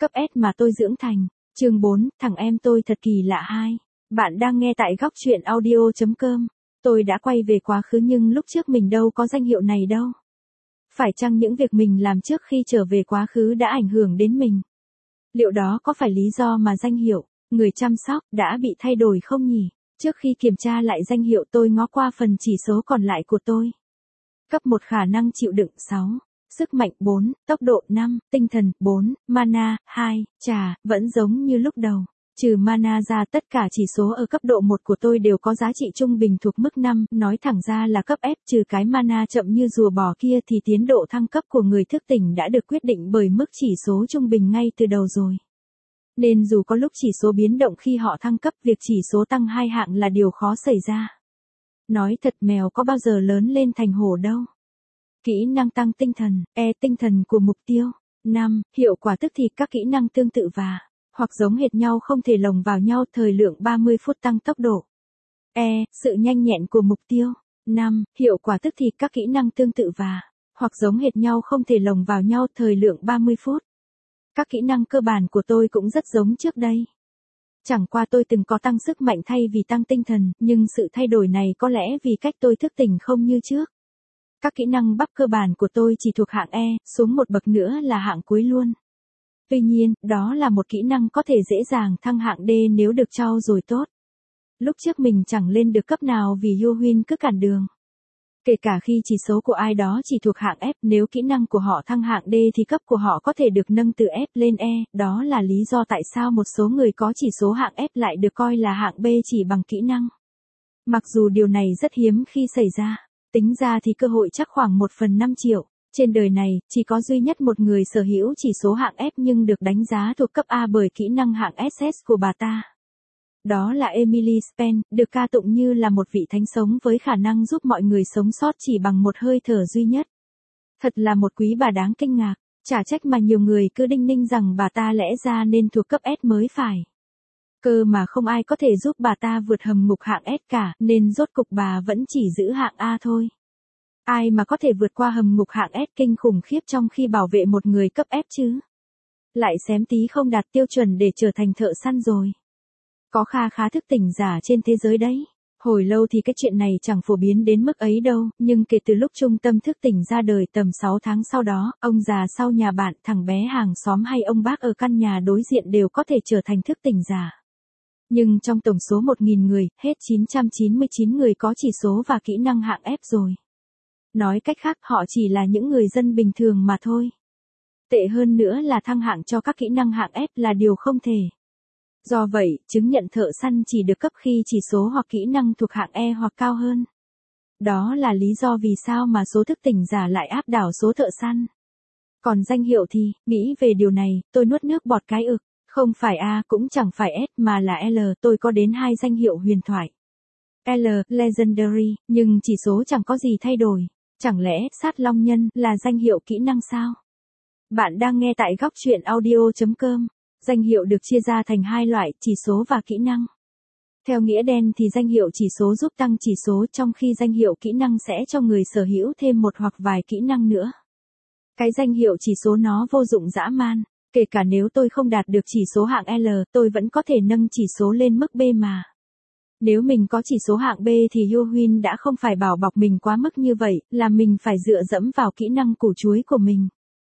Cấp S mà tôi dưỡng thành. Chương 4, thằng em tôi thật kỳ lạ 2. Bạn đang nghe tại góc truyện audio.com. Tôi đã quay về quá khứ nhưng lúc trước mình đâu có danh hiệu này đâu. Phải chăng những việc mình làm trước khi trở về quá khứ đã ảnh hưởng đến mình? Liệu đó có phải lý do mà danh hiệu, người chăm sóc, đã bị thay đổi không nhỉ? Trước khi kiểm tra lại danh hiệu tôi ngó qua phần chỉ số còn lại của tôi. Cấp 1 khả năng chịu đựng 6. Sức mạnh 4, tốc độ 5, tinh thần 4, mana 2, vẫn giống như lúc đầu. Trừ mana ra tất cả chỉ số ở cấp độ 1 của tôi đều có giá trị trung bình thuộc mức 5, nói thẳng ra là cấp F trừ cái mana chậm như rùa bò kia thì tiến độ thăng cấp của người thức tỉnh đã được quyết định bởi mức chỉ số trung bình ngay từ đầu rồi. Nên dù có lúc chỉ số biến động khi họ thăng cấp, việc chỉ số tăng 2 hạng là điều khó xảy ra. Nói thật mèo có bao giờ lớn lên thành hổ đâu. Kỹ năng tăng tinh thần, tinh thần của mục tiêu. 5. Hiệu quả tức thì các kỹ năng tương tự và hoặc giống hệt nhau không thể lồng vào nhau, thời lượng 30 phút tăng tốc độ. Sự nhanh nhẹn của mục tiêu. 5. Hiệu quả tức thì các kỹ năng tương tự và hoặc giống hệt nhau không thể lồng vào nhau, thời lượng 30 phút. Các kỹ năng cơ bản của tôi cũng rất giống trước đây. Chẳng qua tôi từng có tăng sức mạnh thay vì tăng tinh thần, nhưng sự thay đổi này có lẽ vì cách tôi thức tỉnh không như trước. Các kỹ năng bắp cơ bản của tôi chỉ thuộc hạng E, xuống một bậc nữa là hạng cuối luôn. Tuy nhiên, đó là một kỹ năng có thể dễ dàng thăng hạng D nếu được trau dồi tốt. Lúc trước mình chẳng lên được cấp nào vì Yuhin cứ cản đường. Kể cả khi chỉ số của ai đó chỉ thuộc hạng F, nếu kỹ năng của họ thăng hạng D thì cấp của họ có thể được nâng từ F lên E, đó là lý do tại sao một số người có chỉ số hạng F lại được coi là hạng B chỉ bằng kỹ năng. Mặc dù điều này rất hiếm khi xảy ra, tính ra thì cơ hội chắc khoảng 1/5 triệu. Trên đời này, chỉ có duy nhất một người sở hữu chỉ số hạng F nhưng được đánh giá thuộc cấp A bởi kỹ năng hạng SS của bà ta. Đó là Emily Spen, được ca tụng như là một vị thánh sống với khả năng giúp mọi người sống sót chỉ bằng một hơi thở duy nhất. Thật là một quý bà đáng kinh ngạc, chả trách mà nhiều người cứ đinh ninh rằng bà ta lẽ ra nên thuộc cấp S mới phải. Cơ mà không ai có thể giúp bà ta vượt hầm ngục hạng S cả, nên rốt cục bà vẫn chỉ giữ hạng A thôi. Ai mà có thể vượt qua hầm ngục hạng S kinh khủng khiếp trong khi bảo vệ một người cấp F chứ? Lại xém tí không đạt tiêu chuẩn để trở thành thợ săn rồi. Có khá thức tỉnh giả trên thế giới đấy. Hồi lâu thì cái chuyện này chẳng phổ biến đến mức ấy đâu, nhưng kể từ lúc trung tâm thức tỉnh ra đời tầm 6 tháng sau đó, ông già sau nhà bạn, thằng bé hàng xóm hay ông bác ở căn nhà đối diện đều có thể trở thành thức tỉnh giả. Nhưng trong tổng số 1.000 người, hết 999 người có chỉ số và kỹ năng hạng F rồi. Nói cách khác, họ chỉ là những người dân bình thường mà thôi. Tệ hơn nữa là thăng hạng cho các kỹ năng hạng F là điều không thể. Do vậy, chứng nhận thợ săn chỉ được cấp khi chỉ số hoặc kỹ năng thuộc hạng E hoặc cao hơn. Đó là lý do vì sao mà số thức tỉnh giả lại áp đảo số thợ săn. Còn danh hiệu thì, nghĩ về điều này, tôi nuốt nước bọt cái ực. Không phải A cũng chẳng phải S mà là L, tôi có đến 2 danh hiệu huyền thoại. L, Legendary, nhưng chỉ số chẳng có gì thay đổi. Chẳng lẽ sát long nhân là danh hiệu kỹ năng sao? Bạn đang nghe tại góc truyện audio.com. Danh hiệu được chia ra thành 2 loại, chỉ số và kỹ năng. Theo nghĩa đen thì danh hiệu chỉ số giúp tăng chỉ số, trong khi danh hiệu kỹ năng sẽ cho người sở hữu thêm một hoặc vài kỹ năng nữa. Cái danh hiệu chỉ số nó vô dụng dã man, kể cả nếu tôi không đạt được chỉ số hạng L, tôi vẫn có thể nâng chỉ số lên mức B mà. Nếu mình có chỉ số hạng B thì Yuhin đã không phải bảo bọc mình quá mức như vậy, là mình phải dựa dẫm vào kỹ năng củ chuối của mình.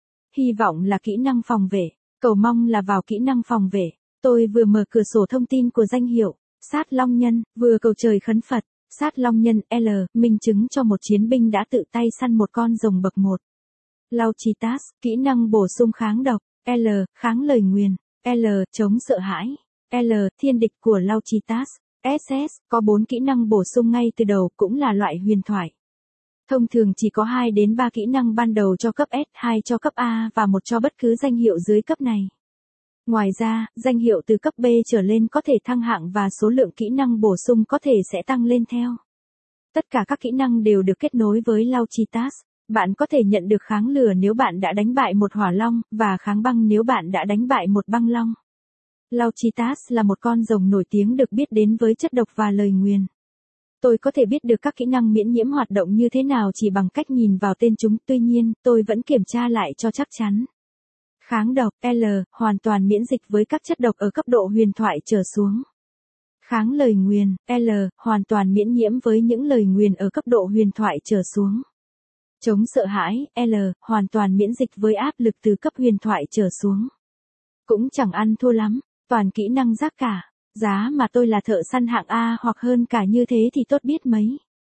Hy vọng là kỹ năng phòng vệ. Cầu mong là vào kỹ năng phòng vệ. Tôi vừa mở cửa sổ thông tin của danh hiệu, sát long nhân, vừa cầu trời khấn Phật, sát long nhân, L, minh chứng cho một chiến binh đã tự tay săn một con rồng bậc 1. Lauchitas, kỹ năng bổ sung kháng độc, L, kháng lời nguyền, L, chống sợ hãi, L, thiên địch của Lauchitas, SS, có 4 kỹ năng bổ sung ngay từ đầu, cũng là loại huyền thoại. Thông thường chỉ có 2 đến 3 kỹ năng ban đầu cho cấp S, 2 cho cấp A và 1 cho bất cứ danh hiệu dưới cấp này. Ngoài ra, danh hiệu từ cấp B trở lên có thể thăng hạng và số lượng kỹ năng bổ sung có thể sẽ tăng lên theo. Tất cả các kỹ năng đều được kết nối với Lauchitas. Bạn có thể nhận được kháng lửa nếu bạn đã đánh bại một hỏa long, và kháng băng nếu bạn đã đánh bại một băng long. Lauchitas là một con rồng nổi tiếng được biết đến với chất độc và lời nguyền. Tôi có thể biết được các kỹ năng miễn nhiễm hoạt động như thế nào chỉ bằng cách nhìn vào tên chúng, tuy nhiên, tôi vẫn kiểm tra lại cho chắc chắn. Kháng độc, L, hoàn toàn miễn dịch với các chất độc ở cấp độ huyền thoại trở xuống. Kháng lời nguyền, L, hoàn toàn miễn nhiễm với những lời nguyền ở cấp độ huyền thoại trở xuống. Chống sợ hãi, L, hoàn toàn miễn dịch với áp lực từ cấp huyền thoại trở xuống. Cũng chẳng ăn thua lắm, toàn kỹ năng rác cả. Giá mà tôi là thợ săn hạng A hoặc hơn cả như thế thì tốt biết mấy.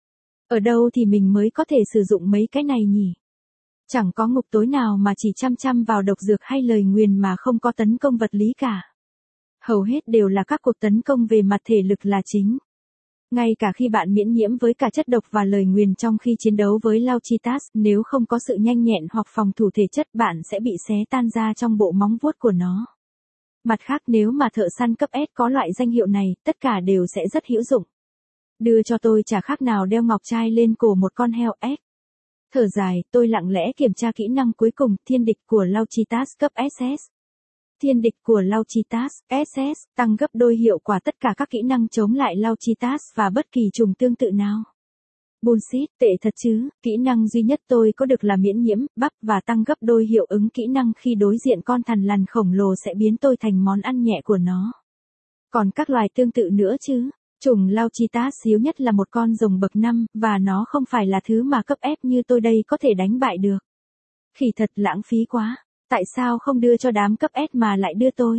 Ở đâu thì mình mới có thể sử dụng mấy cái này nhỉ? Chẳng có ngục tối nào mà chỉ chăm chăm vào độc dược hay lời nguyền mà không có tấn công vật lý cả. Hầu hết đều là các cuộc tấn công về mặt thể lực là chính. Ngay cả khi bạn miễn nhiễm với cả chất độc và lời nguyền trong khi chiến đấu với Lauchitas, nếu không có sự nhanh nhẹn hoặc phòng thủ thể chất bạn sẽ bị xé tan ra trong bộ móng vuốt của nó. Mặt khác nếu mà thợ săn cấp S có loại danh hiệu này, tất cả đều sẽ rất hữu dụng. Đưa cho tôi chả khác nào đeo ngọc trai lên cổ một con heo S. Thở dài, tôi lặng lẽ kiểm tra kỹ năng cuối cùng, thiên địch của Lauchitas cấp SS. Thiên địch của Lauchitas, SS, tăng gấp đôi hiệu quả tất cả các kỹ năng chống lại Lauchitas và bất kỳ trùng tương tự nào. Bullshit, tệ thật chứ, kỹ năng duy nhất tôi có được là miễn nhiễm, bắp và tăng gấp đôi hiệu ứng kỹ năng khi đối diện con thằn lằn khổng lồ sẽ biến tôi thành món ăn nhẹ của nó. Còn các loài tương tự nữa chứ, chủng Lauchitas yếu nhất là một con rồng bậc 5, và nó không phải là thứ mà cấp F như tôi đây có thể đánh bại được. Khỉ thật lãng phí quá. Tại sao không đưa cho đám cấp S mà lại đưa tôi?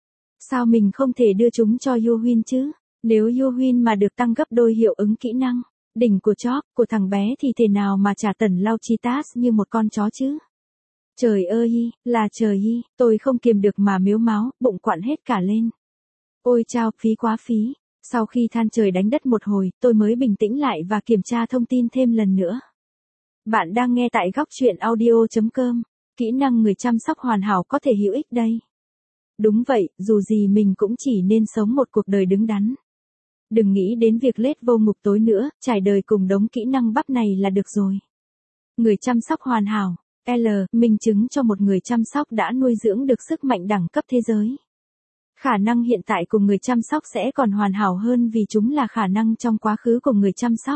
Sao mình không thể đưa chúng cho Yuhin chứ? Nếu Yuhin mà được tăng gấp đôi hiệu ứng kỹ năng, đỉnh của chóp, của thằng bé thì thế nào mà trả tần Lauchitas như một con chó chứ? Trời ơi, là trời ơi, tôi không kiềm được mà mếu máo, bụng quặn hết cả lên. Ôi chao, phí quá phí. Sau khi than trời đánh đất một hồi, tôi mới bình tĩnh lại và kiểm tra thông tin thêm lần nữa. Bạn đang nghe tại góc truyện audio.com. Kỹ năng người chăm sóc hoàn hảo có thể hữu ích đây. Đúng vậy, dù gì mình cũng chỉ nên sống một cuộc đời đứng đắn. Đừng nghĩ đến việc lết vô ngục tối nữa, trải đời cùng đống kỹ năng bắp này là được rồi. Người chăm sóc hoàn hảo, L, minh chứng cho một người chăm sóc đã nuôi dưỡng được sức mạnh đẳng cấp thế giới. Khả năng hiện tại của người chăm sóc sẽ còn hoàn hảo hơn vì chúng là khả năng trong quá khứ của người chăm sóc.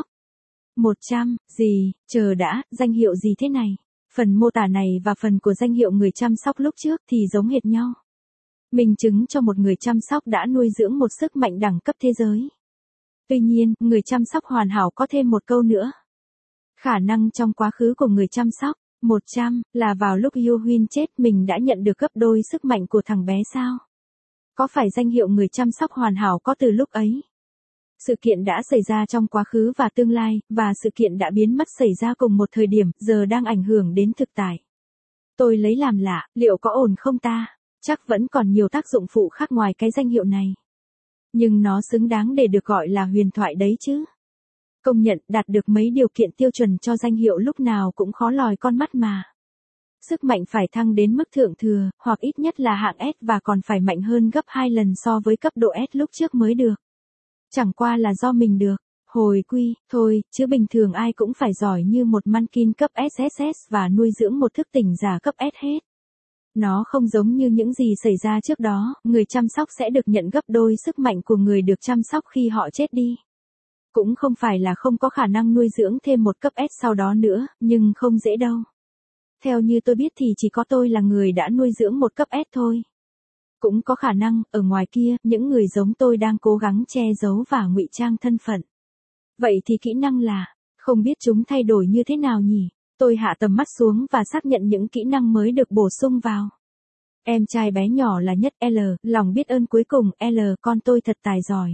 100, gì, chờ đã, danh hiệu gì thế này? Phần mô tả này và phần của danh hiệu người chăm sóc lúc trước thì giống hệt nhau. Minh chứng cho một người chăm sóc đã nuôi dưỡng một sức mạnh đẳng cấp thế giới. Tuy nhiên, người chăm sóc hoàn hảo có thêm một câu nữa. Khả năng trong quá khứ của người chăm sóc, 100, là vào lúc Yuhin chết mình đã nhận được gấp đôi sức mạnh của thằng bé sao? Có phải danh hiệu người chăm sóc hoàn hảo có từ lúc ấy? Sự kiện đã xảy ra trong quá khứ và tương lai, và sự kiện đã biến mất xảy ra cùng một thời điểm, giờ đang ảnh hưởng đến thực tại. Tôi lấy làm lạ, liệu có ổn không ta? Chắc vẫn còn nhiều tác dụng phụ khác ngoài cái danh hiệu này. Nhưng nó xứng đáng để được gọi là huyền thoại đấy chứ. Công nhận đạt được mấy điều kiện tiêu chuẩn cho danh hiệu lúc nào cũng khó lòi con mắt mà. Sức mạnh phải thăng đến mức thượng thừa, hoặc ít nhất là hạng S và còn phải mạnh hơn gấp 2 lần so với cấp độ S lúc trước mới được. Chẳng qua là do mình được, hồi quy, thôi, chứ bình thường ai cũng phải giỏi như một mankin cấp SSS và nuôi dưỡng một thức tỉnh giả cấp S hết. Nó không giống như những gì xảy ra trước đó, người chăm sóc sẽ được nhận gấp đôi sức mạnh của người được chăm sóc khi họ chết đi. Cũng không phải là không có khả năng nuôi dưỡng thêm một cấp S sau đó nữa, nhưng không dễ đâu. Theo như tôi biết thì chỉ có tôi là người đã nuôi dưỡng một cấp S thôi. Cũng có khả năng, ở ngoài kia, những người giống tôi đang cố gắng che giấu và ngụy trang thân phận. Vậy thì kỹ năng là, không biết chúng thay đổi như thế nào nhỉ? Tôi hạ tầm mắt xuống và xác nhận những kỹ năng mới được bổ sung vào. Em trai bé nhỏ là nhất L, lòng biết ơn cuối cùng L, con tôi thật tài giỏi.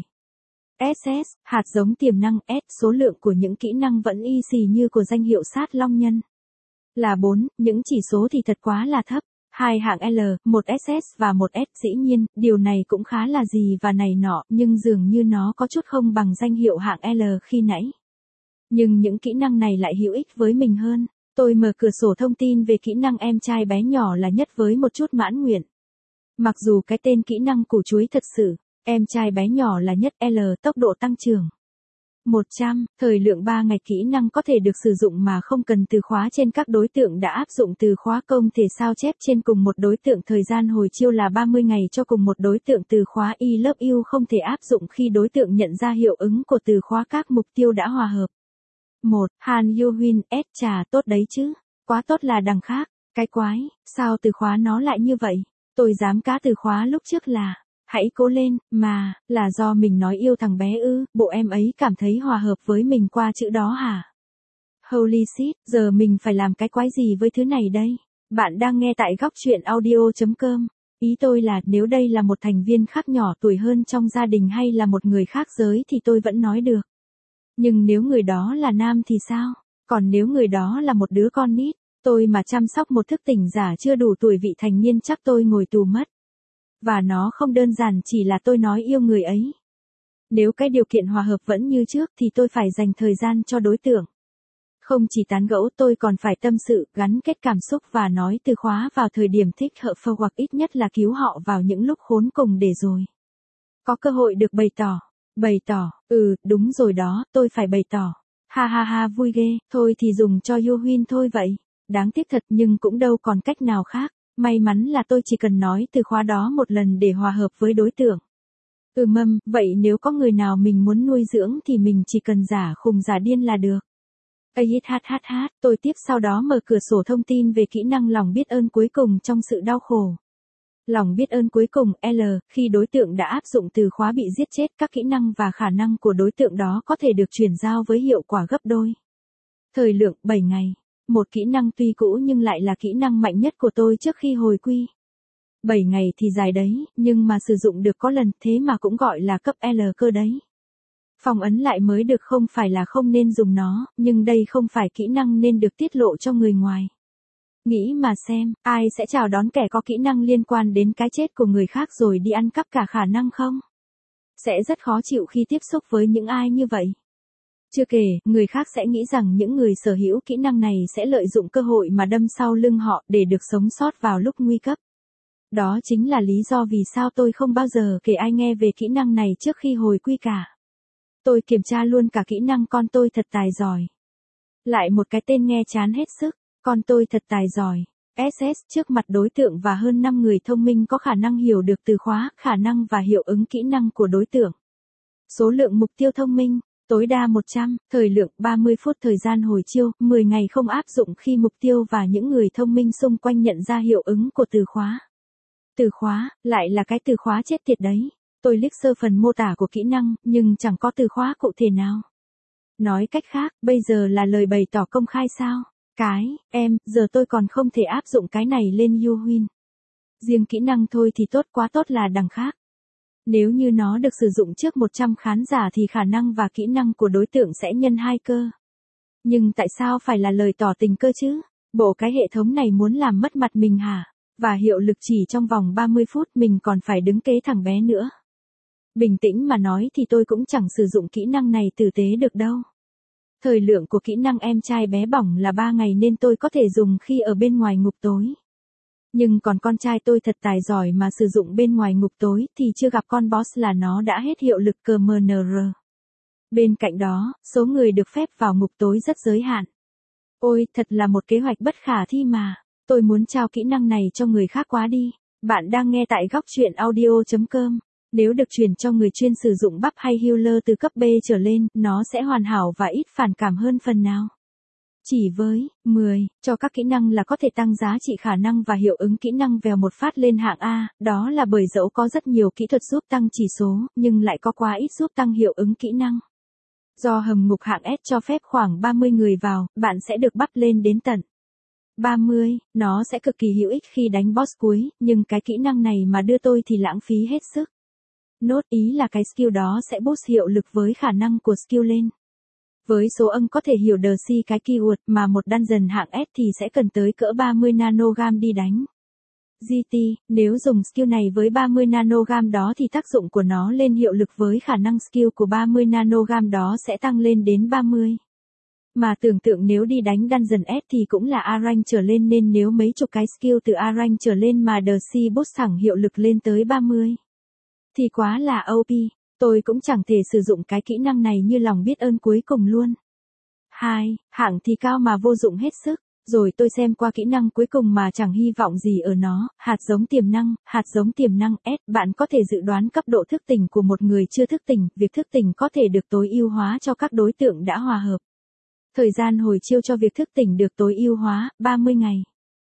SS, hạt giống tiềm năng S, số lượng của những kỹ năng vẫn y xì như của danh hiệu sát long nhân. Là 4, những chỉ số thì thật quá là thấp. 2 hạng L, 1 SS và 1 S, dĩ nhiên, điều này cũng khá là gì và này nọ, nhưng dường như nó có chút không bằng danh hiệu hạng L khi nãy. Nhưng những kỹ năng này lại hữu ích với mình hơn. Tôi mở cửa sổ thông tin về kỹ năng em trai bé nhỏ là nhất với một chút mãn nguyện. Mặc dù cái tên kỹ năng củ chuối thật sự, em trai bé nhỏ là nhất L, tốc độ tăng trưởng. 100, thời lượng 3 ngày kỹ năng có thể được sử dụng mà không cần từ khóa trên các đối tượng đã áp dụng từ khóa công thể sao chép trên cùng một đối tượng thời gian hồi chiêu là 30 ngày cho cùng một đối tượng từ khóa I love you không thể áp dụng khi đối tượng nhận ra hiệu ứng của từ khóa các mục tiêu đã hòa hợp. 1. Han Yuhin S trà tốt đấy chứ, quá tốt là đằng khác. Cái quái, sao từ khóa nó lại như vậy? Tôi dám cá từ khóa lúc trước là, hãy cố lên, mà, là do mình nói yêu thằng bé ư, bộ em ấy cảm thấy hòa hợp với mình qua chữ đó hả? Holy shit, giờ mình phải làm cái quái gì với thứ này đây? Bạn đang nghe tại góc truyện audio.com. Ý tôi là nếu đây là một thành viên khác nhỏ tuổi hơn trong gia đình hay là một người khác giới thì tôi vẫn nói được. Nhưng nếu người đó là nam thì sao? Còn nếu người đó là một đứa con nít, tôi mà chăm sóc một thức tỉnh giả chưa đủ tuổi vị thành niên chắc tôi ngồi tù mất. Và nó không đơn giản chỉ là tôi nói yêu người ấy. Nếu cái điều kiện hòa hợp vẫn như trước thì tôi phải dành thời gian cho đối tượng. Không chỉ tán gẫu tôi còn phải tâm sự, gắn kết cảm xúc và nói từ khóa vào thời điểm thích hợp hoặc ít nhất là cứu họ vào những lúc khốn cùng để rồi có cơ hội được bày tỏ. Bày tỏ, đúng rồi đó, tôi phải bày tỏ. Ha ha ha vui ghê, thôi thì dùng cho Yuhin thôi vậy. Đáng tiếc thật nhưng cũng đâu còn cách nào khác. May mắn là tôi chỉ cần nói từ khóa đó một lần để hòa hợp với đối tượng. Vậy nếu có người nào mình muốn nuôi dưỡng thì mình chỉ cần giả khùng giả điên là được. Tôi tiếp sau đó mở cửa sổ thông tin về kỹ năng lòng biết ơn cuối cùng trong sự đau khổ. Lòng biết ơn cuối cùng L, khi đối tượng đã áp dụng từ khóa bị giết chết, các kỹ năng và khả năng của đối tượng đó có thể được chuyển giao với hiệu quả gấp đôi. Thời lượng 7 ngày. Một kỹ năng tuy cũ nhưng lại là kỹ năng mạnh nhất của tôi trước khi hồi quy. 7 ngày thì dài đấy, nhưng mà sử dụng được có lần, thế mà cũng gọi là cấp L cơ đấy. Phong ấn lại mới được, không phải là không nên dùng nó, nhưng đây không phải kỹ năng nên được tiết lộ cho người ngoài. Nghĩ mà xem, ai sẽ chào đón kẻ có kỹ năng liên quan đến cái chết của người khác rồi đi ăn cắp cả khả năng không? Sẽ rất khó chịu khi tiếp xúc với những ai như vậy. Chưa kể, người khác sẽ nghĩ rằng những người sở hữu kỹ năng này sẽ lợi dụng cơ hội mà đâm sau lưng họ để được sống sót vào lúc nguy cấp. Đó chính là lý do vì sao tôi không bao giờ kể ai nghe về kỹ năng này trước khi hồi quy cả. Tôi kiểm tra luôn cả kỹ năng con tôi thật tài giỏi. Lại một cái tên nghe chán hết sức, con tôi thật tài giỏi. SS trước mặt đối tượng và hơn 5 người thông minh có khả năng hiểu được từ khóa, khả năng và hiệu ứng kỹ năng của đối tượng. Số lượng mục tiêu thông minh, tối đa 100, thời lượng 30 phút, thời gian hồi chiêu, 10 ngày không áp dụng khi mục tiêu và những người thông minh xung quanh nhận ra hiệu ứng của từ khóa. Từ khóa, lại là cái từ khóa chết tiệt đấy. Tôi liếc sơ phần mô tả của kỹ năng, nhưng chẳng có từ khóa cụ thể nào. Nói cách khác, bây giờ là lời bày tỏ công khai sao? Giờ tôi còn không thể áp dụng cái này lên Yuhin. Riêng kỹ năng thôi thì tốt, quá tốt là đằng khác. Nếu như nó được sử dụng trước 100 khán giả thì khả năng và kỹ năng của đối tượng sẽ nhân 2 cơ. Nhưng tại sao phải là lời tỏ tình cơ chứ? Bộ cái hệ thống này muốn làm mất mặt mình hả? Và hiệu lực chỉ trong vòng 30 phút, mình còn phải đứng kế thằng bé nữa. Bình tĩnh mà nói thì tôi cũng chẳng sử dụng kỹ năng này tử tế được đâu. Thời lượng của kỹ năng em trai bé bỏng là 3 ngày nên tôi có thể dùng khi ở bên ngoài ngục tối. Nhưng còn con trai tôi thật tài giỏi mà sử dụng bên ngoài ngục tối thì chưa gặp con boss là nó đã hết hiệu lực CMNR. Bên cạnh đó, số người được phép vào ngục tối rất giới hạn. Ôi, thật là một kế hoạch bất khả thi mà. Tôi muốn trao kỹ năng này cho người khác quá đi. Bạn đang nghe tại góc truyện audio.com. Nếu được truyền cho người chuyên sử dụng buff hay healer từ cấp B trở lên, nó sẽ hoàn hảo và ít phản cảm hơn phần nào. Chỉ với 10 cho các kỹ năng là có thể tăng giá trị khả năng và hiệu ứng kỹ năng vèo một phát lên hạng A, đó là bởi dẫu có rất nhiều kỹ thuật giúp tăng chỉ số, nhưng lại có quá ít giúp tăng hiệu ứng kỹ năng. Do hầm ngục hạng S cho phép khoảng 30 người vào, bạn sẽ được bắp lên đến tận 30, nó sẽ cực kỳ hữu ích khi đánh boss cuối, nhưng cái kỹ năng này mà đưa tôi thì lãng phí hết sức. Nốt ý là cái skill đó sẽ boost hiệu lực với khả năng của skill lên. Với số âm có thể hiểu đờ si cái keyword mà một dungeon hạng S thì sẽ cần tới cỡ 30 nanogam đi đánh. GT, nếu dùng skill này với 30 nanogam đó thì tác dụng của nó lên hiệu lực với khả năng skill của 30 nanogam đó sẽ tăng lên đến 30. Mà tưởng tượng nếu đi đánh dungeon S thì cũng là A rank trở lên nên nếu mấy chục cái skill từ A rank trở lên mà đờ si boost thẳng hiệu lực lên tới 30. Thì quá là OP, tôi cũng chẳng thể sử dụng cái kỹ năng này như lòng biết ơn cuối cùng luôn. 2. Hạng thì cao mà vô dụng hết sức. Rồi tôi xem qua kỹ năng cuối cùng mà chẳng hy vọng gì ở nó, hạt giống tiềm năng S. Bạn có thể dự đoán cấp độ thức tỉnh của một người chưa thức tỉnh, việc thức tỉnh có thể được tối ưu hóa cho các đối tượng đã hòa hợp. Thời gian hồi chiêu cho việc thức tỉnh được tối ưu hóa, 30 ngày.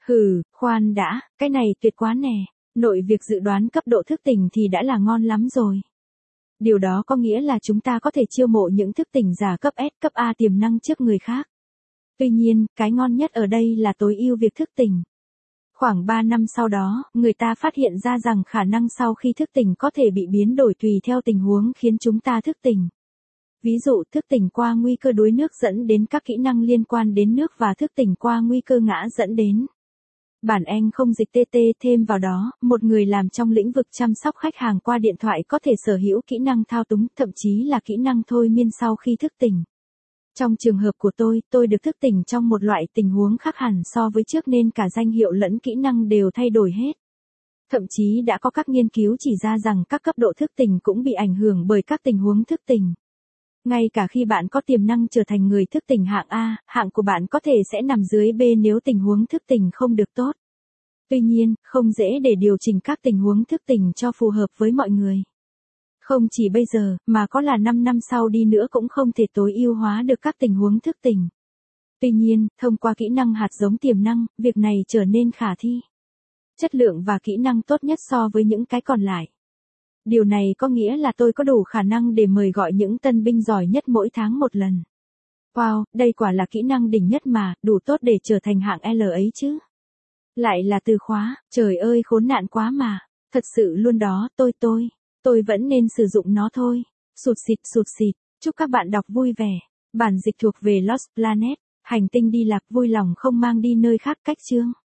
Hừ, khoan đã, cái này tuyệt quá nè. Nội việc dự đoán cấp độ thức tỉnh thì đã là ngon lắm rồi. Điều đó có nghĩa là chúng ta có thể chiêu mộ những thức tỉnh giả cấp S, cấp A tiềm năng trước người khác. Tuy nhiên, cái ngon nhất ở đây là tối ưu việc thức tỉnh. Khoảng 3 năm sau đó, người ta phát hiện ra rằng khả năng sau khi thức tỉnh có thể bị biến đổi tùy theo tình huống khiến chúng ta thức tỉnh. Ví dụ thức tỉnh qua nguy cơ đuối nước dẫn đến các kỹ năng liên quan đến nước và thức tỉnh qua nguy cơ ngã dẫn đến. Bản Anh không dịch TT thêm vào đó, một người làm trong lĩnh vực chăm sóc khách hàng qua điện thoại có thể sở hữu kỹ năng thao túng, thậm chí là kỹ năng thôi miên sau khi thức tỉnh. Trong trường hợp của tôi được thức tỉnh trong một loại tình huống khác hẳn so với trước nên cả danh hiệu lẫn kỹ năng đều thay đổi hết. Thậm chí đã có các nghiên cứu chỉ ra rằng các cấp độ thức tỉnh cũng bị ảnh hưởng bởi các tình huống thức tỉnh. Ngay cả khi bạn có tiềm năng trở thành người thức tỉnh hạng A, hạng của bạn có thể sẽ nằm dưới B nếu tình huống thức tỉnh không được tốt. Tuy nhiên, không dễ để điều chỉnh các tình huống thức tỉnh cho phù hợp với mọi người. Không chỉ bây giờ, mà có là 5 năm sau đi nữa cũng không thể tối ưu hóa được các tình huống thức tỉnh. Tuy nhiên, thông qua kỹ năng hạt giống tiềm năng, việc này trở nên khả thi. Chất lượng và kỹ năng tốt nhất so với những cái còn lại. Điều này có nghĩa là tôi có đủ khả năng để mời gọi những tân binh giỏi nhất mỗi tháng một lần. Wow, đây quả là kỹ năng đỉnh nhất mà, đủ tốt để trở thành hạng L ấy chứ. Lại là từ khóa, trời ơi khốn nạn quá mà. Thật sự luôn đó, tôi vẫn nên sử dụng nó thôi. Sụt xịt. Chúc các bạn đọc vui vẻ. Bản dịch thuộc về Lost Planet, hành tinh đi lạc vui lòng không mang đi nơi khác cách chương.